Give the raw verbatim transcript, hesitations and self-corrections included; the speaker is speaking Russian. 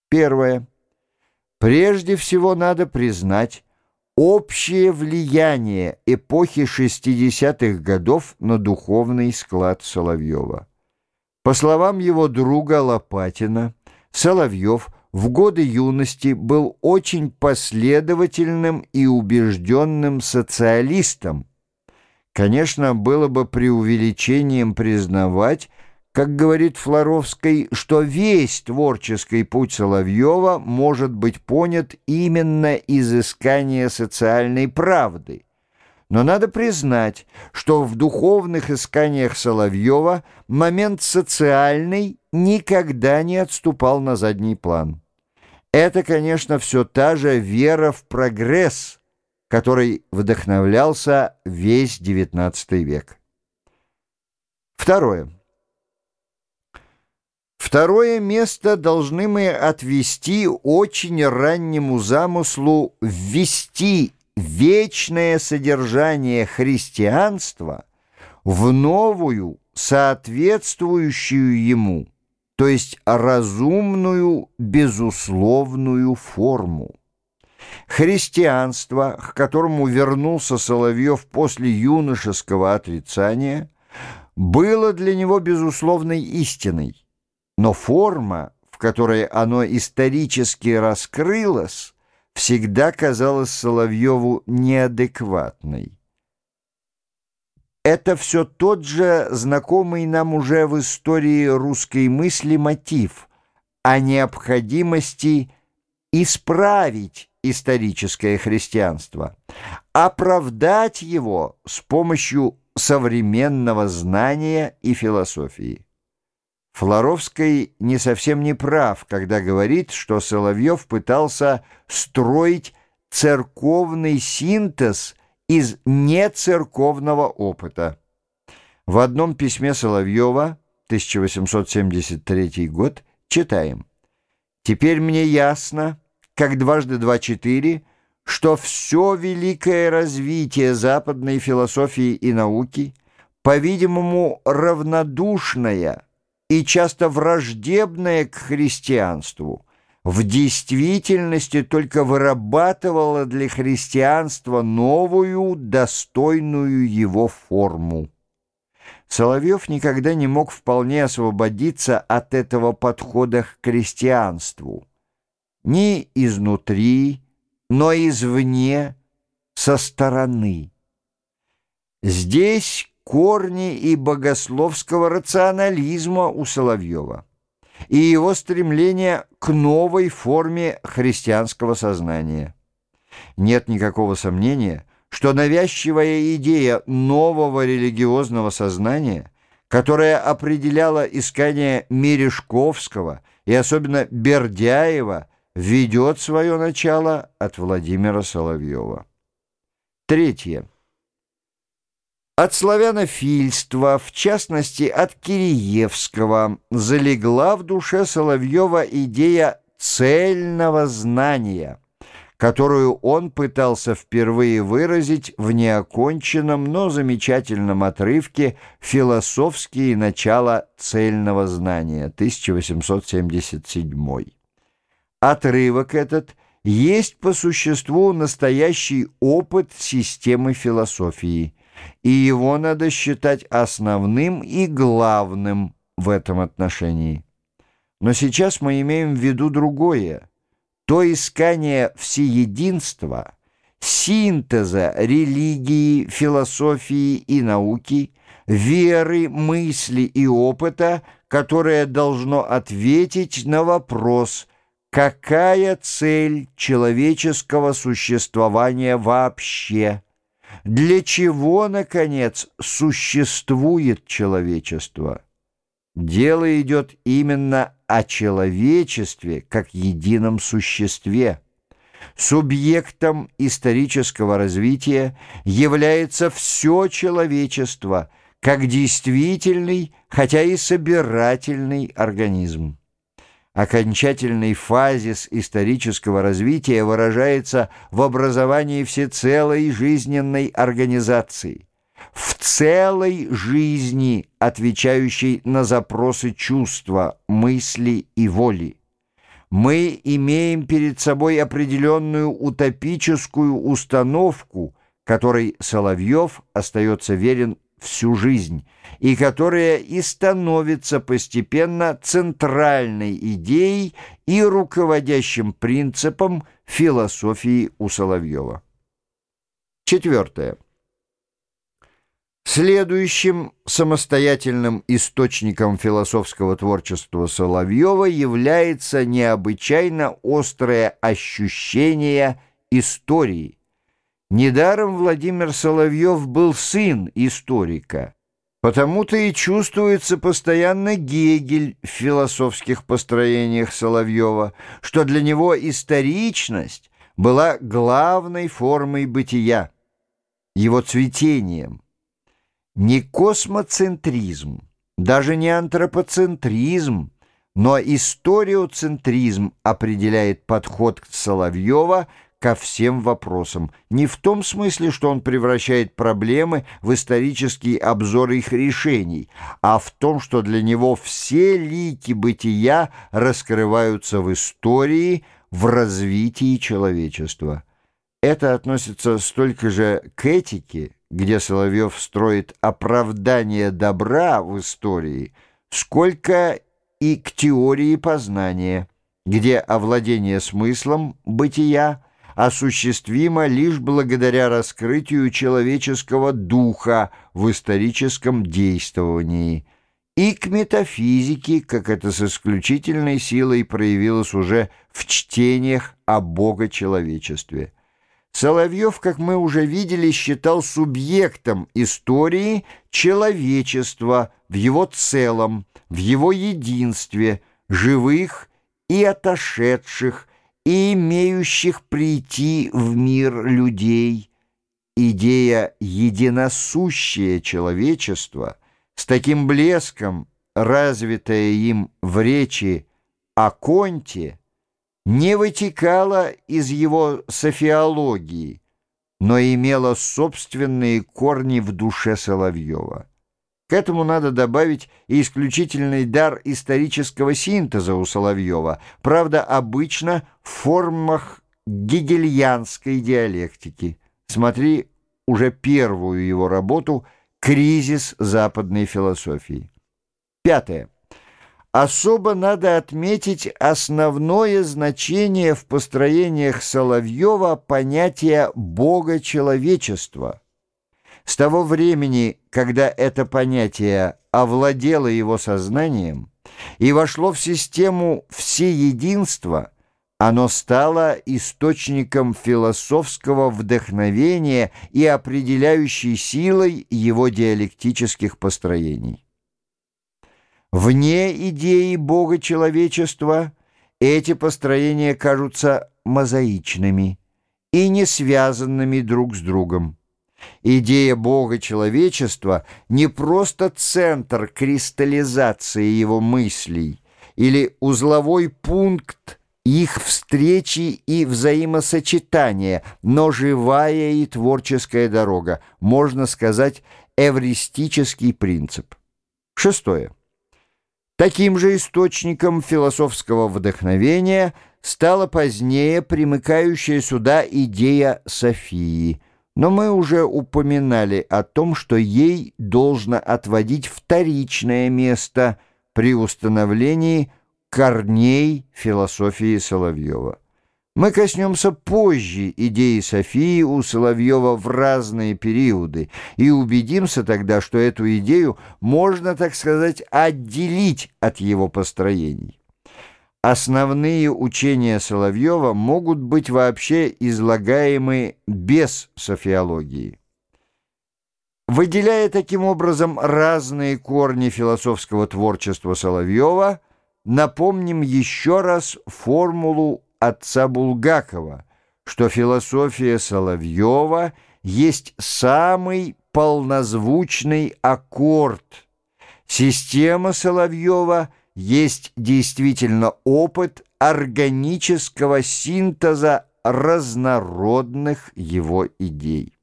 Первое. Прежде всего надо признать общее влияние эпохи шестидесятых годов на духовный склад Соловьева. По словам его друга Лопатина, Соловьев в годы юности был очень последовательным и убежденным социалистом. Конечно, было бы преувеличением признавать, как говорит Флоровский, что весь творческий путь Соловьева может быть понят именно из искания социальной правды. Но надо признать, что в духовных исканиях Соловьева момент социальный никогда не отступал на задний план. Это, конечно, все та же вера в прогресс, которой вдохновлялся весь девятнадцатый век. Второе. Второе место должны мы отвести очень раннему замыслу ввести вечное содержание христианства в новую, соответствующую ему, то есть разумную, безусловную форму. Христианство, к которому вернулся Соловьев после юношеского отрицания, было для него безусловной истиной. Но форма, в которой оно исторически раскрылось, всегда казалась Соловьеву неадекватной. Это все тот же знакомый нам уже в истории русской мысли мотив о необходимости исправить историческое христианство, оправдать его с помощью современного знания и философии. Флоровский не совсем не прав, когда говорит, что Соловьев пытался строить церковный синтез из нецерковного опыта. В одном письме Соловьева, тысяча восемьсот семьдесят третий год, читаем: «Теперь мне ясно, как дважды два четыре, что все великое развитие западной философии и науки, по-видимому, равнодушное и часто враждебное к христианству, в действительности только вырабатывало для христианства новую, достойную его форму». Соловьев никогда не мог вполне освободиться от этого подхода к крестьянству. Ни изнутри, но извне, со стороны. Здесь корни и богословского рационализма у Соловьева, и его стремление к новой форме христианского сознания. Нет никакого сомнения, что навязчивая идея нового религиозного сознания, которая определяла искание Мережковского и особенно Бердяева, ведет свое начало от Владимира Соловьева. Третье. От славянофильства, в частности от Киреевского, залегла в душе Соловьева идея цельного знания, которую он пытался впервые выразить в неоконченном, но замечательном отрывке «Философские начала цельного знания», тысяча восемьсот семьдесят седьмой. Отрывок этот есть по существу настоящий опыт системы философии, и его надо считать основным и главным в этом отношении. Но сейчас мы имеем в виду другое, то искание всеединства, синтеза религии, философии и науки, веры, мысли и опыта, которое должно ответить на вопрос, какая цель человеческого существования вообще. Для чего, наконец, существует человечество? Дело идет именно о человечестве как едином существе. Субъектом исторического развития является все человечество, как действительный, хотя и собирательный организм. Окончательный фазис исторического развития выражается в образовании всецелой жизненной организации, в целой жизни, отвечающей на запросы чувства, мысли и воли. Мы имеем перед собой определенную утопическую установку, которой Соловьев остается верен всю жизнь, и которая и становится постепенно центральной идеей и руководящим принципом философии у Соловьева. Четвертое. Следующим самостоятельным источником философского творчества Соловьева является необычайно острое ощущение истории. Недаром Владимир Соловьев был сын историка, потому-то и чувствуется постоянно Гегель в философских построениях Соловьева, что для него историчность была главной формой бытия, его цветением. Не космоцентризм, даже не антропоцентризм, но историоцентризм определяет подход Соловьева ко всем вопросам, не в том смысле, что он превращает проблемы в исторический обзор их решений, а в том, что для него все лики бытия раскрываются в истории, в развитии человечества. Это относится столько же к этике, где Соловьев строит оправдание добра в истории, сколько и к теории познания, где овладение смыслом бытия осуществимо лишь благодаря раскрытию человеческого духа в историческом действовании, и к метафизике, как это с исключительной силой проявилось уже в чтениях о богочеловечестве. Соловьев, как мы уже видели, считал субъектом истории человечества в его целом, в его единстве, живых и отошедших, и имеющих прийти в мир людей. Идея единосущее человечество, с таким блеском развитая им в речи о Конте, не вытекала из его софиологии, но имела собственные корни в душе Соловьева. К этому надо добавить и исключительный дар исторического синтеза у Соловьева, правда, обычно в формах гегельянской диалектики. Смотри уже первую его работу «Кризис западной философии». Пятое. Особо надо отметить основное значение в построениях Соловьева понятия богочеловечества. С того времени, когда это понятие овладело его сознанием и вошло в систему всеединства, оно стало источником философского вдохновения и определяющей силой его диалектических построений. Вне идеи богочеловечества эти построения кажутся мозаичными и не связанными друг с другом. Идея богочеловечества не просто центр кристаллизации его мыслей или узловой пункт их встречи и взаимосочетания, но живая и творческая дорога, можно сказать, эвристический принцип. Шестое. Таким же источником философского вдохновения стала позднее примыкающая сюда идея Софии, но мы уже упоминали о том, что ей должно отводить вторичное место при установлении корней философии Соловьева. Мы коснемся позже идеи Софии у Соловьева в разные периоды и убедимся тогда, что эту идею можно, так сказать, отделить от его построений. Основные учения Соловьева могут быть вообще излагаемы без софиологии. Выделяя таким образом разные корни философского творчества Соловьева, напомним еще раз формулу отца Булгакова, что философия Соловьева есть самый полнозвучный аккорд. Система Соловьева есть действительно опыт органического синтеза разнородных его идей.